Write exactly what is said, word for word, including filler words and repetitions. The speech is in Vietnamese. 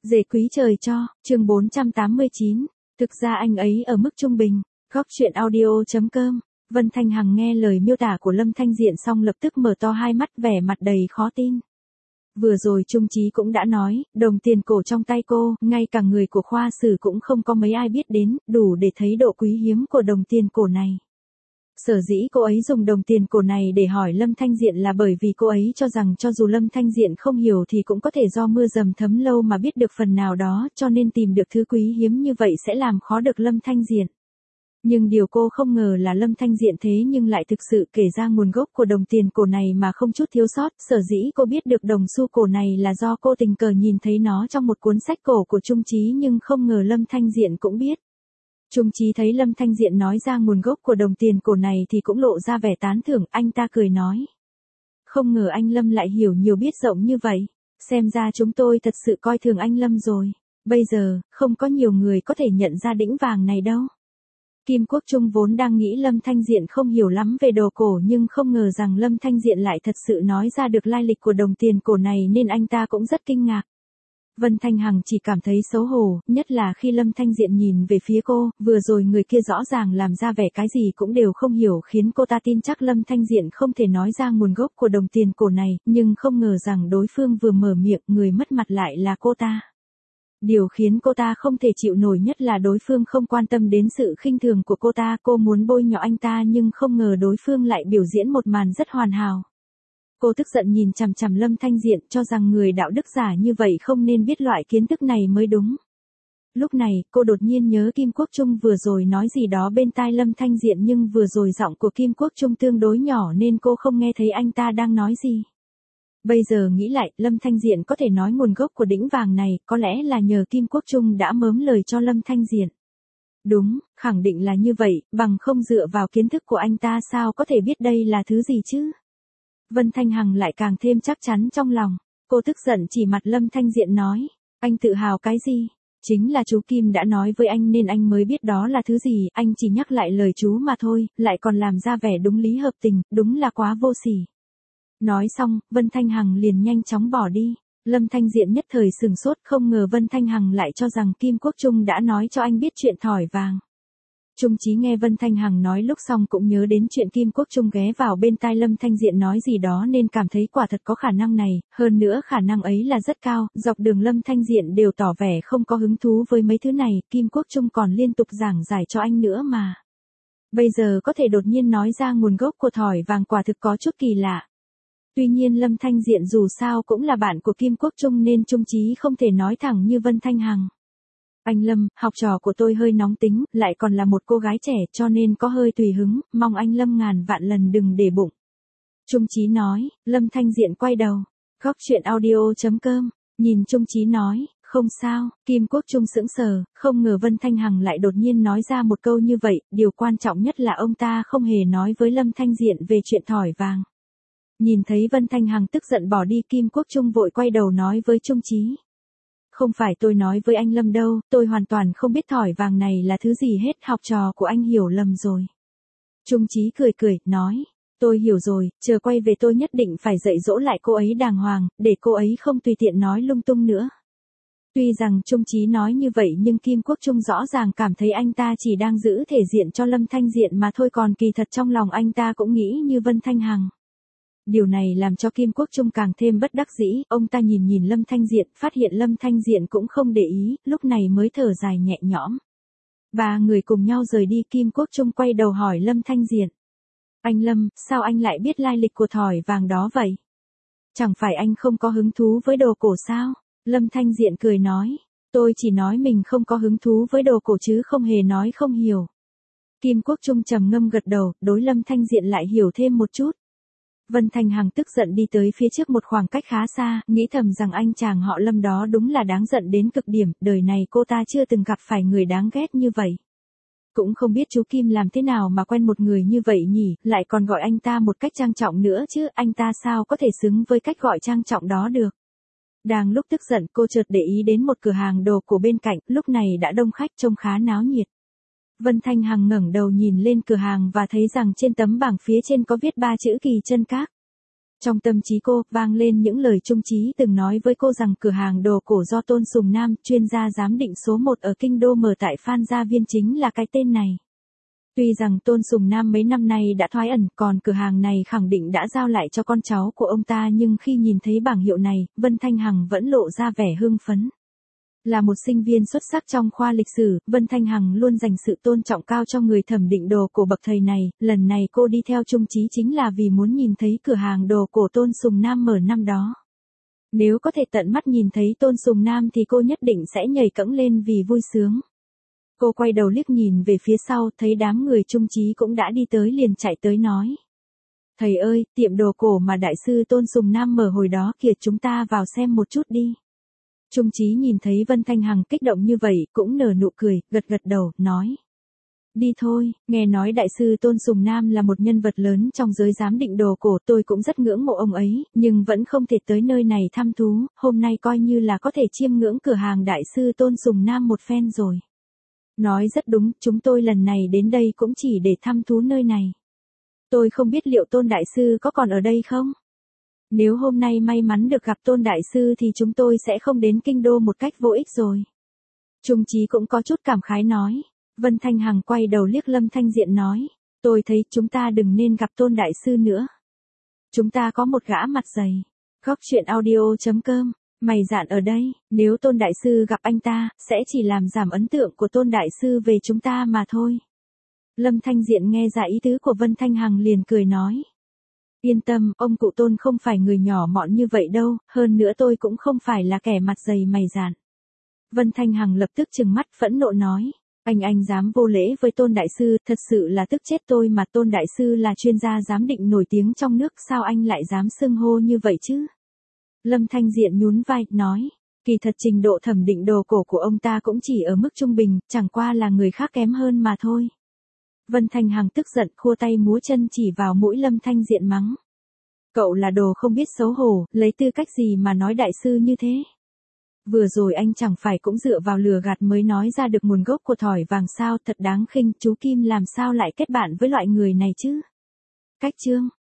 Dễ quý trời cho, chương bốn trăm tám mươi chín. Thực ra anh ấy ở mức trung bình. Góc truyện audio chấm com. Vân Thanh Hằng nghe lời miêu tả của Lâm Thanh Diện xong lập tức mở to hai mắt vẻ mặt đầy khó tin. Vừa rồi Trung Chí cũng đã nói, đồng tiền cổ trong tay cô, ngay cả người của khoa sử cũng không có mấy ai biết đến, đủ để thấy độ quý hiếm của đồng tiền cổ này. Sở dĩ cô ấy dùng đồng tiền cổ này để hỏi Lâm Thanh Diện là bởi vì cô ấy cho rằng cho dù Lâm Thanh Diện không hiểu thì cũng có thể do mưa dầm thấm lâu mà biết được phần nào đó, cho nên tìm được thứ quý hiếm như vậy sẽ làm khó được Lâm Thanh Diện. Nhưng điều cô không ngờ là Lâm Thanh Diện thế nhưng lại thực sự kể ra nguồn gốc của đồng tiền cổ này mà không chút thiếu sót. Sở dĩ cô biết được đồng xu cổ này là do cô tình cờ nhìn thấy nó trong một cuốn sách cổ của Trung Chí, nhưng không ngờ Lâm Thanh Diện cũng biết. Trung Chí thấy Lâm Thanh Diện nói ra nguồn gốc của đồng tiền cổ này thì cũng lộ ra vẻ tán thưởng, anh ta cười nói. Không ngờ anh Lâm lại hiểu nhiều biết rộng như vậy, xem ra chúng tôi thật sự coi thường anh Lâm rồi, bây giờ, không có nhiều người có thể nhận ra đĩnh vàng này đâu. Kim Quốc Trung vốn đang nghĩ Lâm Thanh Diện không hiểu lắm về đồ cổ nhưng không ngờ rằng Lâm Thanh Diện lại thật sự nói ra được lai lịch của đồng tiền cổ này nên anh ta cũng rất kinh ngạc. Vân Thanh Hằng chỉ cảm thấy xấu hổ, nhất là khi Lâm Thanh Diện nhìn về phía cô, vừa rồi người kia rõ ràng làm ra vẻ cái gì cũng đều không hiểu khiến cô ta tin chắc Lâm Thanh Diện không thể nói ra nguồn gốc của đồng tiền cổ này, nhưng không ngờ rằng đối phương vừa mở miệng người mất mặt lại là cô ta. Điều khiến cô ta không thể chịu nổi nhất là đối phương không quan tâm đến sự khinh thường của cô ta, cô muốn bôi nhọ anh ta nhưng không ngờ đối phương lại biểu diễn một màn rất hoàn hảo. Cô tức giận nhìn chằm chằm Lâm Thanh Diện cho rằng người đạo đức giả như vậy không nên biết loại kiến thức này mới đúng. Lúc này, cô đột nhiên nhớ Kim Quốc Trung vừa rồi nói gì đó bên tai Lâm Thanh Diện nhưng vừa rồi giọng của Kim Quốc Trung tương đối nhỏ nên cô không nghe thấy anh ta đang nói gì. Bây giờ nghĩ lại, Lâm Thanh Diện có thể nói nguồn gốc của đĩnh vàng này, có lẽ là nhờ Kim Quốc Trung đã mớm lời cho Lâm Thanh Diện. Đúng, khẳng định là như vậy, bằng không dựa vào kiến thức của anh ta sao có thể biết đây là thứ gì chứ? Vân Thanh Hằng lại càng thêm chắc chắn trong lòng, cô tức giận chỉ mặt Lâm Thanh Diện nói, anh tự hào cái gì? Chính là chú Kim đã nói với anh nên anh mới biết đó là thứ gì, anh chỉ nhắc lại lời chú mà thôi, lại còn làm ra vẻ đúng lý hợp tình, đúng là quá vô sỉ. Nói xong, Vân Thanh Hằng liền nhanh chóng bỏ đi. Lâm Thanh Diện nhất thời sừng sốt, không ngờ Vân Thanh Hằng lại cho rằng Kim Quốc Trung đã nói cho anh biết chuyện thỏi vàng. Trung Chí nghe Vân Thanh Hằng nói lúc xong cũng nhớ đến chuyện Kim Quốc Trung ghé vào bên tai Lâm Thanh Diện nói gì đó nên cảm thấy quả thật có khả năng này, hơn nữa khả năng ấy là rất cao, dọc đường Lâm Thanh Diện đều tỏ vẻ không có hứng thú với mấy thứ này, Kim Quốc Trung còn liên tục giảng giải cho anh nữa mà. Bây giờ có thể đột nhiên nói ra nguồn gốc của thỏi vàng quả thực có chút kỳ lạ. Tuy nhiên Lâm Thanh Diện dù sao cũng là bạn của Kim Quốc Trung nên Trung Chí không thể nói thẳng như Vân Thanh Hằng. Anh Lâm, học trò của tôi hơi nóng tính, lại còn là một cô gái trẻ cho nên có hơi tùy hứng, mong anh Lâm ngàn vạn lần đừng để bụng. Trung Chí nói, Lâm Thanh Diện quay đầu. Góc truyện audio chấm com, nhìn Trung Chí nói, không sao, Kim Quốc Trung sững sờ, không ngờ Vân Thanh Hằng lại đột nhiên nói ra một câu như vậy, điều quan trọng nhất là ông ta không hề nói với Lâm Thanh Diện về chuyện thỏi vàng. Nhìn thấy Vân Thanh Hằng tức giận bỏ đi, Kim Quốc Trung vội quay đầu nói với Trung Chí. Không phải tôi nói với anh Lâm đâu, tôi hoàn toàn không biết thỏi vàng này là thứ gì hết, học trò của anh hiểu lầm rồi. Trung Chí cười cười, nói, tôi hiểu rồi, chờ quay về tôi nhất định phải dạy dỗ lại cô ấy đàng hoàng, để cô ấy không tùy tiện nói lung tung nữa. Tuy rằng Trung Chí nói như vậy nhưng Kim Quốc Trung rõ ràng cảm thấy anh ta chỉ đang giữ thể diện cho Lâm Thanh Diện mà thôi, còn kỳ thật trong lòng anh ta cũng nghĩ như Vân Thanh Hằng. Điều này làm cho Kim Quốc Trung càng thêm bất đắc dĩ, ông ta nhìn nhìn Lâm Thanh Diện, phát hiện Lâm Thanh Diện cũng không để ý, lúc này mới thở dài nhẹ nhõm. Ba người cùng nhau rời đi, Kim Quốc Trung quay đầu hỏi Lâm Thanh Diện. Anh Lâm, sao anh lại biết lai lịch của thỏi vàng đó vậy? Chẳng phải anh không có hứng thú với đồ cổ sao? Lâm Thanh Diện cười nói, tôi chỉ nói mình không có hứng thú với đồ cổ chứ không hề nói không hiểu. Kim Quốc Trung trầm ngâm gật đầu, đối Lâm Thanh Diện lại hiểu thêm một chút. Vân Thanh Hằng tức giận đi tới phía trước một khoảng cách khá xa, nghĩ thầm rằng anh chàng họ Lâm đó đúng là đáng giận đến cực điểm, đời này cô ta chưa từng gặp phải người đáng ghét như vậy. Cũng không biết chú Kim làm thế nào mà quen một người như vậy nhỉ, lại còn gọi anh ta một cách trang trọng nữa chứ, anh ta sao có thể xứng với cách gọi trang trọng đó được. Đang lúc tức giận cô chợt để ý đến một cửa hàng đồ cổ bên cạnh, lúc này đã đông khách trông khá náo nhiệt. Vân Thanh Hằng ngẩng đầu nhìn lên cửa hàng và thấy rằng trên tấm bảng phía trên có viết ba chữ Kỳ Chân Các. Trong tâm trí cô, vang lên những lời Trung Chí từng nói với cô rằng cửa hàng đồ cổ do Tôn Sùng Nam, chuyên gia giám định số một ở Kinh Đô mở tại Phan Gia Viên chính là cái tên này. Tuy rằng Tôn Sùng Nam mấy năm nay đã thoái ẩn, còn cửa hàng này khẳng định đã giao lại cho con cháu của ông ta, nhưng khi nhìn thấy bảng hiệu này, Vân Thanh Hằng vẫn lộ ra vẻ hưng phấn. Là một sinh viên xuất sắc trong khoa lịch sử, Vân Thanh Hằng luôn dành sự tôn trọng cao cho người thẩm định đồ cổ bậc thầy này, lần này cô đi theo Trung Chí chính là vì muốn nhìn thấy cửa hàng đồ cổ Tôn Sùng Nam mở năm đó. Nếu có thể tận mắt nhìn thấy Tôn Sùng Nam thì cô nhất định sẽ nhảy cẫng lên vì vui sướng. Cô quay đầu liếc nhìn về phía sau, thấy đám người Trung Chí cũng đã đi tới liền chạy tới nói. Thầy ơi, tiệm đồ cổ mà đại sư Tôn Sùng Nam mở hồi đó kìa, chúng ta vào xem một chút đi. Trung Chí nhìn thấy Vân Thanh Hằng kích động như vậy, cũng nở nụ cười, gật gật đầu, nói. Đi thôi, nghe nói đại sư Tôn Sùng Nam là một nhân vật lớn trong giới giám định đồ cổ, tôi cũng rất ngưỡng mộ ông ấy, nhưng vẫn không thể tới nơi này thăm thú, hôm nay coi như là có thể chiêm ngưỡng cửa hàng đại sư Tôn Sùng Nam một phen rồi. Nói rất đúng, chúng tôi lần này đến đây cũng chỉ để thăm thú nơi này. Tôi không biết liệu Tôn đại sư có còn ở đây không? Nếu hôm nay may mắn được gặp Tôn đại sư thì chúng tôi sẽ không đến Kinh Đô một cách vô ích rồi. Trung Chí cũng có chút cảm khái nói. Vân Thanh Hằng quay đầu liếc Lâm Thanh Diện nói. Tôi thấy chúng ta đừng nên gặp Tôn đại sư nữa. Chúng ta có một gã mặt dày. Góc truyện audio chấm com. Mày dạn ở đây, nếu Tôn đại sư gặp anh ta, sẽ chỉ làm giảm ấn tượng của Tôn đại sư về chúng ta mà thôi. Lâm Thanh Diện nghe ra ý tứ của Vân Thanh Hằng liền cười nói. Yên tâm, ông cụ Tôn không phải người nhỏ mọn như vậy đâu, hơn nữa tôi cũng không phải là kẻ mặt dày mày dạn. Vân Thanh Hằng lập tức trừng mắt phẫn nộ nói. Anh anh dám vô lễ với Tôn đại sư, thật sự là tức chết tôi mà. Tôn đại sư là chuyên gia giám định nổi tiếng trong nước, sao anh lại dám xưng hô như vậy chứ? Lâm Thanh Diện nhún vai, nói, kỳ thật trình độ thẩm định đồ cổ của ông ta cũng chỉ ở mức trung bình, chẳng qua là người khác kém hơn mà thôi. Vân Thanh Hằng tức giận, khua tay múa chân chỉ vào mũi Lâm Thanh Diện mắng. Cậu là đồ không biết xấu hổ, lấy tư cách gì mà nói đại sư như thế? Vừa rồi anh chẳng phải cũng dựa vào lừa gạt mới nói ra được nguồn gốc của thỏi vàng sao, thật đáng khinh, chú Kim làm sao lại kết bạn với loại người này chứ? Cách chương